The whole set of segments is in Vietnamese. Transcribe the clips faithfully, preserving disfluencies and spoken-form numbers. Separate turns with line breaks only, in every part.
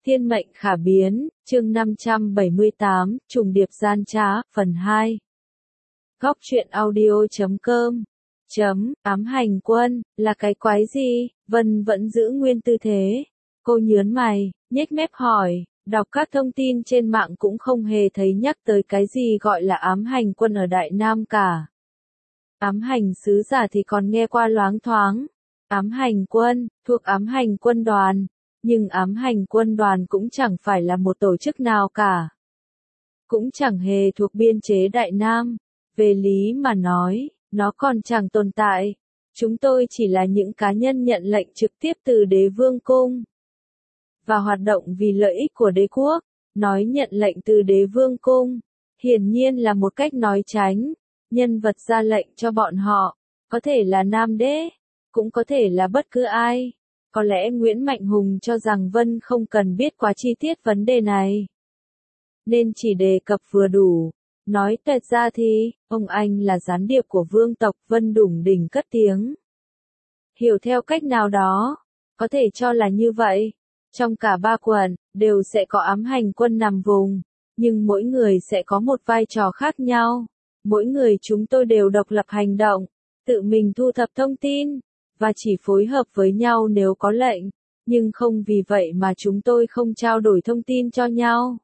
Thiên mệnh khả biến, chương năm trăm bảy mươi tám, trùng điệp gian trá, phần hai. Góc truyện audio chấm com chấm, ám hành quân, là cái quái gì? Vân vẫn giữ nguyên tư thế. Cô nhớn mày, nhếch mép hỏi, đọc các thông tin trên mạng cũng không hề thấy nhắc tới cái gì gọi là ám hành quân ở Đại Nam cả. Ám hành sứ giả thì còn nghe qua loáng thoáng. Ám hành quân, thuộc ám hành quân đoàn. Nhưng ám hành quân đoàn cũng chẳng phải là một tổ chức nào cả. Cũng chẳng hề thuộc biên chế Đại Nam. Về lý mà nói, nó còn chẳng tồn tại. Chúng tôi chỉ là những cá nhân nhận lệnh trực tiếp từ đế vương cung. Và hoạt động vì lợi ích của đế quốc. Nói nhận lệnh từ đế vương cung. Hiển nhiên là một cách nói tránh. Nhân vật ra lệnh cho bọn họ. Có thể là Nam đế. Cũng có thể là bất cứ ai. Có lẽ Nguyễn Mạnh Hùng cho rằng Vân không cần biết quá chi tiết vấn đề này. Nên chỉ đề cập vừa đủ. Nói tuyệt ra thì, ông anh là gián điệp của vương tộc. Vân đủng đỉnh cất tiếng. Hiểu theo cách nào đó, có thể cho là như vậy. Trong cả ba quận, đều sẽ có ám hành quân nằm vùng. Nhưng mỗi người sẽ có một vai trò khác nhau. Mỗi người chúng tôi đều độc lập hành động, tự mình thu thập thông tin. Và chỉ phối hợp với nhau nếu có lệnh, nhưng không vì vậy mà chúng tôi không trao đổi thông tin cho nhau.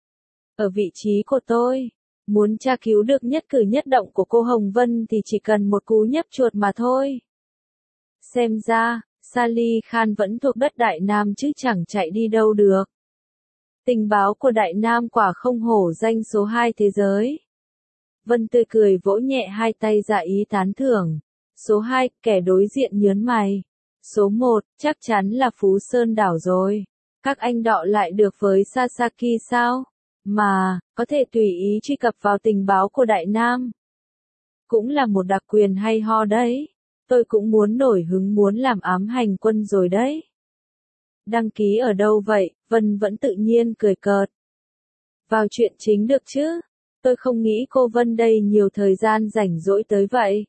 Ở vị trí của tôi, muốn tra cứu được nhất cử nhất động của cô Hồng Vân thì chỉ cần một cú nhấp chuột mà thôi. Xem ra, Sally Khan vẫn thuộc đất Đại Nam chứ chẳng chạy đi đâu được. Tình báo của Đại Nam quả không hổ danh số hai thế giới. Vân tươi cười vỗ nhẹ hai tay dạ ý tán thưởng. Số hai, kẻ đối diện nhớn mày. Số một, chắc chắn là Phú Sơn đảo rồi. Các anh đọ lại được với Sasaki sao? Mà, có thể tùy ý truy cập vào tình báo của Đại Nam. Cũng là một đặc quyền hay ho đấy. Tôi cũng muốn nổi hứng muốn làm ám hành quân rồi đấy. Đăng ký ở đâu vậy? Vân vẫn tự nhiên cười cợt. Vào chuyện chính được chứ? Tôi không nghĩ cô Vân đây nhiều thời gian rảnh rỗi tới vậy.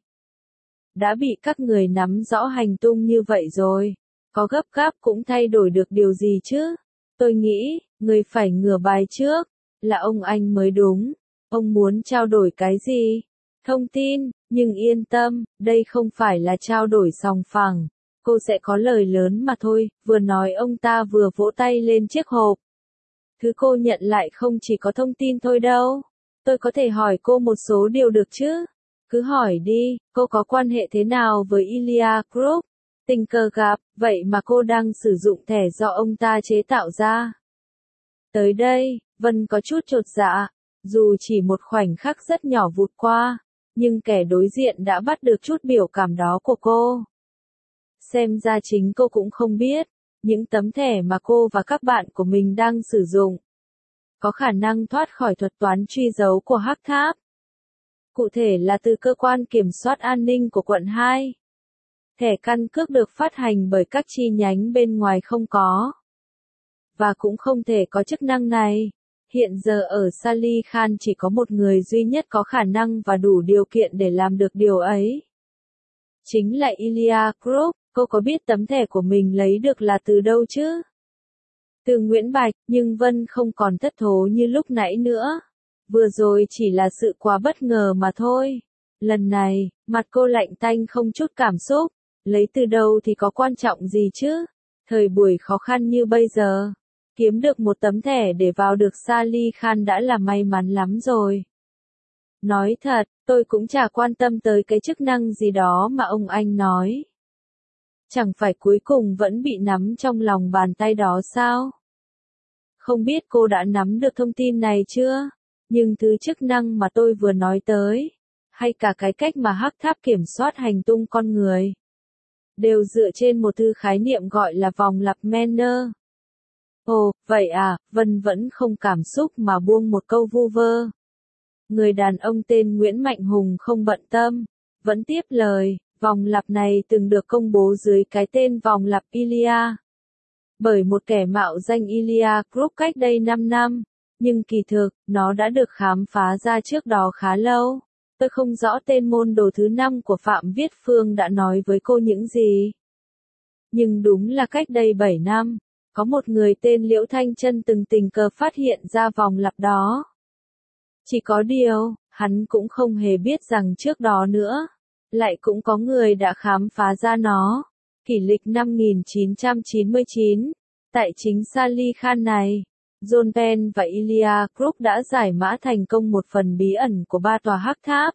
Đã bị các người nắm rõ hành tung như vậy rồi. Có gấp gáp cũng thay đổi được điều gì chứ? Tôi nghĩ, người phải ngửa bài trước. Là ông anh mới đúng. Ông muốn trao đổi cái gì? Thông tin, nhưng yên tâm, đây không phải là trao đổi sòng phẳng. Cô sẽ có lời lớn mà thôi. Vừa nói ông ta vừa vỗ tay lên chiếc hộp. Thứ cô nhận lại không chỉ có thông tin thôi đâu. Tôi có thể hỏi cô một số điều được chứ? Cứ hỏi đi, cô có quan hệ thế nào với Ilia Group? Tình cờ gặp, vậy mà cô đang sử dụng thẻ do ông ta chế tạo ra. Tới đây, Vân có chút chột dạ, dù chỉ một khoảnh khắc rất nhỏ vụt qua, nhưng kẻ đối diện đã bắt được chút biểu cảm đó của cô. Xem ra chính cô cũng không biết, những tấm thẻ mà cô và các bạn của mình đang sử dụng có khả năng thoát khỏi thuật toán truy dấu của Hắc Tháp. Cụ thể là từ cơ quan kiểm soát an ninh của quận hai. Thẻ căn cước được phát hành bởi các chi nhánh bên ngoài không có. Và cũng không thể có chức năng này. Hiện giờ ở Sally Khan chỉ có một người duy nhất có khả năng và đủ điều kiện để làm được điều ấy. Chính là Ilia Group. Cô có biết tấm thẻ của mình lấy được là từ đâu chứ? Từ Nguyễn Bạch, nhưng Vân không còn thất thố như lúc nãy nữa. Vừa rồi chỉ là sự quá bất ngờ mà thôi. Lần này, mặt cô lạnh tanh không chút cảm xúc. Lấy từ đâu thì có quan trọng gì chứ? Thời buổi khó khăn như bây giờ, kiếm được một tấm thẻ để vào được Sally Khan đã là may mắn lắm rồi. Nói thật, tôi cũng chả quan tâm tới cái chức năng gì đó mà ông anh nói. Chẳng phải cuối cùng vẫn bị nắm trong lòng bàn tay đó sao? Không biết cô đã nắm được thông tin này chưa? Nhưng thứ chức năng mà tôi vừa nói tới, hay cả cái cách mà Hắc Tháp kiểm soát hành tung con người, đều dựa trên một thứ khái niệm gọi là vòng lặp Manner. Ồ, vậy à, Vân vẫn không cảm xúc mà buông một câu vu vơ. Người đàn ông tên Nguyễn Mạnh Hùng không bận tâm, vẫn tiếp lời, vòng lặp này từng được công bố dưới cái tên vòng lặp Ilia. Bởi một kẻ mạo danh Ilia Group cách đây năm năm. Nhưng kỳ thực, nó đã được khám phá ra trước đó khá lâu. Tôi không rõ tên môn đồ thứ năm của Phạm Viết Phương đã nói với cô những gì. Nhưng đúng là cách đây bảy năm, Có một người tên Liễu Thanh Chân từng tình cờ phát hiện ra vòng lặp đó. Chỉ có điều, hắn cũng không hề biết rằng trước đó nữa, lại cũng có người đã khám phá ra nó. Kỷ lịch năm nghìn chín trăm chín mươi chín, tại chính Salih Khan này, John Penn và Ilya Kruk đã giải mã thành công một phần bí ẩn của ba tòa hắc tháp.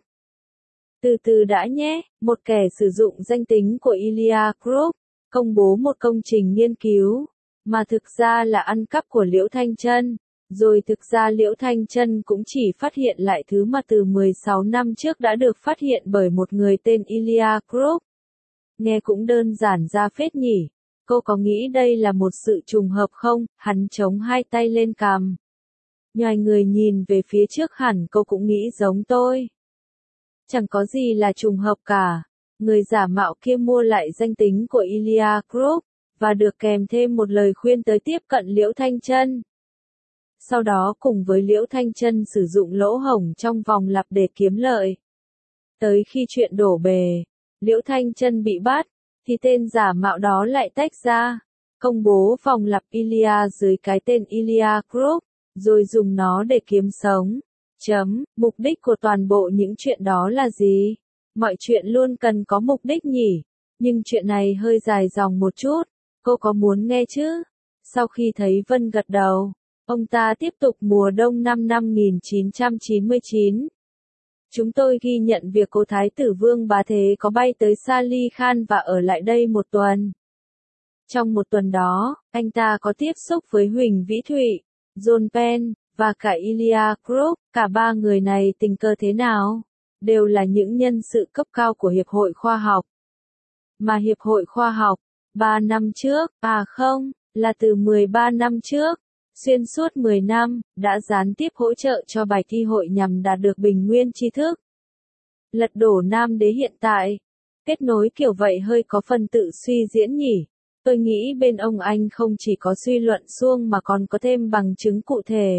Từ từ đã nhé, một kẻ sử dụng danh tính của Ilya Kruk, công bố một công trình nghiên cứu, mà thực ra là ăn cắp của Liễu Thanh Chân. Rồi thực ra Liễu Thanh Chân cũng chỉ phát hiện lại thứ mà từ mười sáu năm trước đã được phát hiện bởi một người tên Ilya Kruk. Nghe cũng đơn giản ra phết nhỉ. Cô có nghĩ đây là một sự trùng hợp không? Hắn chống hai tay lên cằm. Nhoài người nhìn về phía trước, hẳn cô cũng nghĩ giống tôi. Chẳng có gì là trùng hợp cả. Người giả mạo kia mua lại danh tính của Ilya Kruk, và được kèm thêm một lời khuyên tới tiếp cận Liễu Thanh Chân. Sau đó cùng với Liễu Thanh Chân sử dụng lỗ hổng trong vòng lặp để kiếm lợi. Tới khi chuyện đổ bề, Liễu Thanh Chân bị bắt, thì tên giả mạo đó lại tách ra, công bố vòng lặp Ilya dưới cái tên Ilya Kruk, rồi dùng nó để kiếm sống. Chấm, mục đích của toàn bộ những chuyện đó là gì? Mọi chuyện luôn cần có mục đích nhỉ, nhưng chuyện này hơi dài dòng một chút, cô có muốn nghe chứ? Sau khi thấy Vân gật đầu, ông ta tiếp tục. Mùa đông năm năm nghìn chín trăm chín mươi chín. Chúng tôi ghi nhận việc cố Thái tử Vương Bá Thế có bay tới Salih Khan và ở lại đây một tuần. Trong một tuần đó, anh ta có tiếp xúc với Huỳnh Vĩ Thụy, John Penn, và cả Ilya Kruk. Cả ba người này tình cờ thế nào? Đều là những nhân sự cấp cao của Hiệp hội Khoa học. Mà Hiệp hội Khoa học, ba năm trước, à không, là từ mười ba năm trước, xuyên suốt mười năm, đã gián tiếp hỗ trợ cho bài thi hội nhằm đạt được bình nguyên tri thức. Lật đổ Nam Đế hiện tại. Kết nối kiểu vậy hơi có phần tự suy diễn nhỉ. Tôi nghĩ bên ông anh không chỉ có suy luận suông mà còn có thêm bằng chứng cụ thể.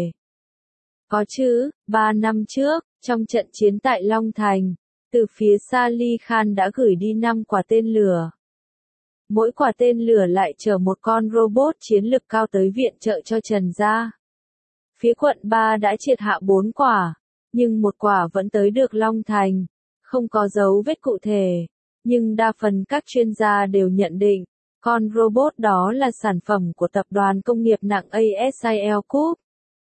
Có chứ, ba năm trước, trong trận chiến tại Long Thành, từ phía Salih Khan đã gửi đi năm quả tên lửa. Mỗi quả tên lửa lại chở một con robot chiến lực cao tới viện trợ cho Trần gia. Phía quận ba đã triệt hạ bốn quả, nhưng một quả vẫn tới được Long Thành, không có dấu vết cụ thể. Nhưng đa phần các chuyên gia đều nhận định, con robot đó là sản phẩm của tập đoàn công nghiệp nặng a ét i lờ Group.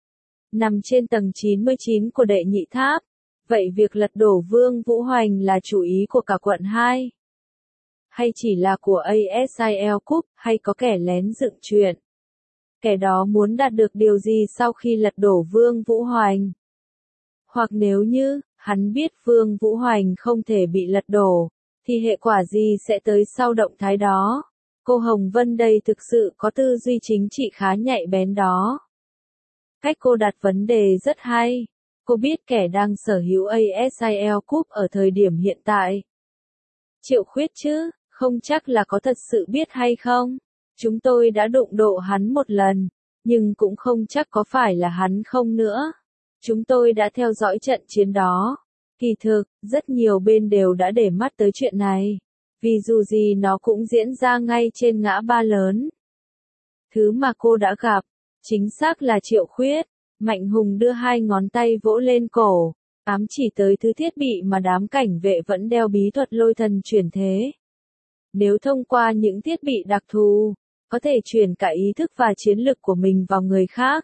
Nằm trên tầng chín mươi chín của đệ nhị tháp, vậy việc lật đổ Vương Vũ Hoành là chủ ý của cả quận hai? Hay chỉ là của a ét i lờ Group, hay có kẻ lén dựng chuyện? Kẻ đó muốn đạt được điều gì sau khi lật đổ Vương Vũ Hoành? Hoặc nếu như, hắn biết Vương Vũ Hoành không thể bị lật đổ, thì hệ quả gì sẽ tới sau động thái đó? Cô Hồng Vân đây thực sự có tư duy chính trị khá nhạy bén đó. Cách cô đặt vấn đề rất hay. Cô biết kẻ đang sở hữu a ét i lờ Group ở thời điểm hiện tại. Triệu Khuyết chứ, không chắc là có thật sự biết hay không. Chúng tôi đã đụng độ hắn một lần, nhưng cũng không chắc có phải là hắn không nữa. Chúng tôi đã theo dõi trận chiến đó. Kỳ thực, rất nhiều bên đều đã để mắt tới chuyện này. Vì dù gì nó cũng diễn ra ngay trên ngã ba lớn. Thứ mà cô đã gặp, chính xác là Triệu Khuyết. Mạnh Hùng đưa hai ngón tay vỗ lên cổ, ám chỉ tới thứ thiết bị mà đám cảnh vệ vẫn đeo, bí thuật lôi thần chuyển thế. Nếu thông qua những thiết bị đặc thù, có thể chuyển cả ý thức và chiến lực của mình vào người khác.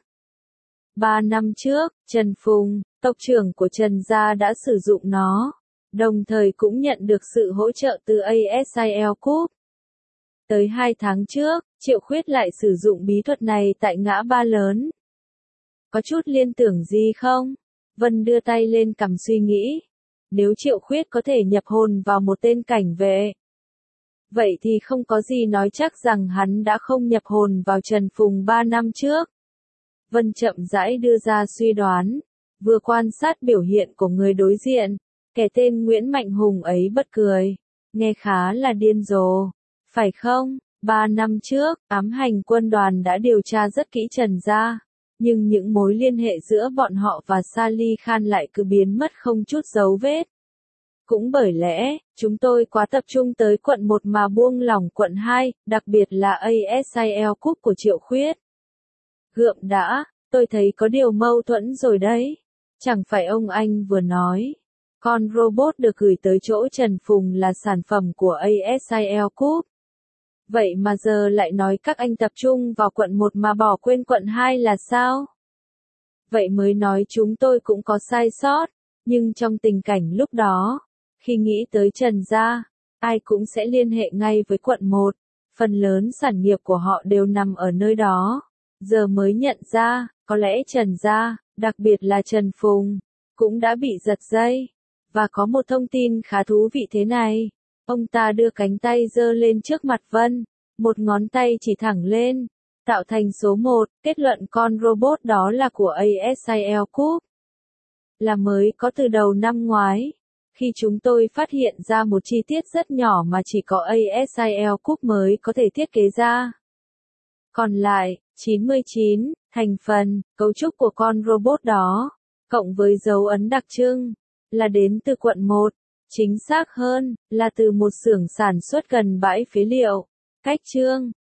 Ba năm trước, Trần Phùng, tộc trưởng của Trần gia đã sử dụng nó, đồng thời cũng nhận được sự hỗ trợ từ a ét i lờ Group. Tới hai tháng trước, Triệu Khuyết lại sử dụng bí thuật này tại ngã ba lớn. Có chút liên tưởng gì không? Vân đưa tay lên cằm suy nghĩ. Nếu Triệu Khuyết có thể nhập hồn vào một tên cảnh vệ, vậy thì không có gì nói chắc rằng hắn đã không nhập hồn vào Trần Phùng ba năm trước. Vân chậm rãi đưa ra suy đoán, vừa quan sát biểu hiện của người đối diện, kẻ tên Nguyễn Mạnh Hùng ấy bật cười, nghe khá là điên rồ, phải không? Ba năm trước, ám hành quân đoàn đã điều tra rất kỹ Trần gia, nhưng những mối liên hệ giữa bọn họ và Salih Khan lại cứ biến mất không chút dấu vết. Cũng bởi lẽ, chúng tôi quá tập trung tới quận một mà buông lỏng quận hai, đặc biệt là a ét i lờ Cup của Triệu Khuyết. Gượng đã, tôi thấy có điều mâu thuẫn rồi đấy. Chẳng phải ông anh vừa nói, con robot được gửi tới chỗ Trần Phùng là sản phẩm của a ét i lờ Cup. Vậy mà giờ lại nói các anh tập trung vào quận một mà bỏ quên quận hai là sao? Vậy mới nói chúng tôi cũng có sai sót, nhưng trong tình cảnh lúc đó, khi nghĩ tới Trần gia, ai cũng sẽ liên hệ ngay với quận một, phần lớn sản nghiệp của họ đều nằm ở nơi đó. Giờ mới nhận ra, có lẽ Trần gia, đặc biệt là Trần Phùng, cũng đã bị giật dây. Và có một thông tin khá thú vị thế này. Ông ta đưa cánh tay giơ lên trước mặt Vân, một ngón tay chỉ thẳng lên, tạo thành số một, kết luận con robot đó là của a ét i lờ Cup. Là mới có từ đầu năm ngoái, khi chúng tôi phát hiện ra một chi tiết rất nhỏ mà chỉ có a ét i lờ Cup mới có thể thiết kế ra. Còn lại, chín mươi chín, thành phần, cấu trúc của con robot đó, cộng với dấu ấn đặc trưng, là đến từ quận một, chính xác hơn, là từ một xưởng sản xuất gần bãi phế liệu. Cách chương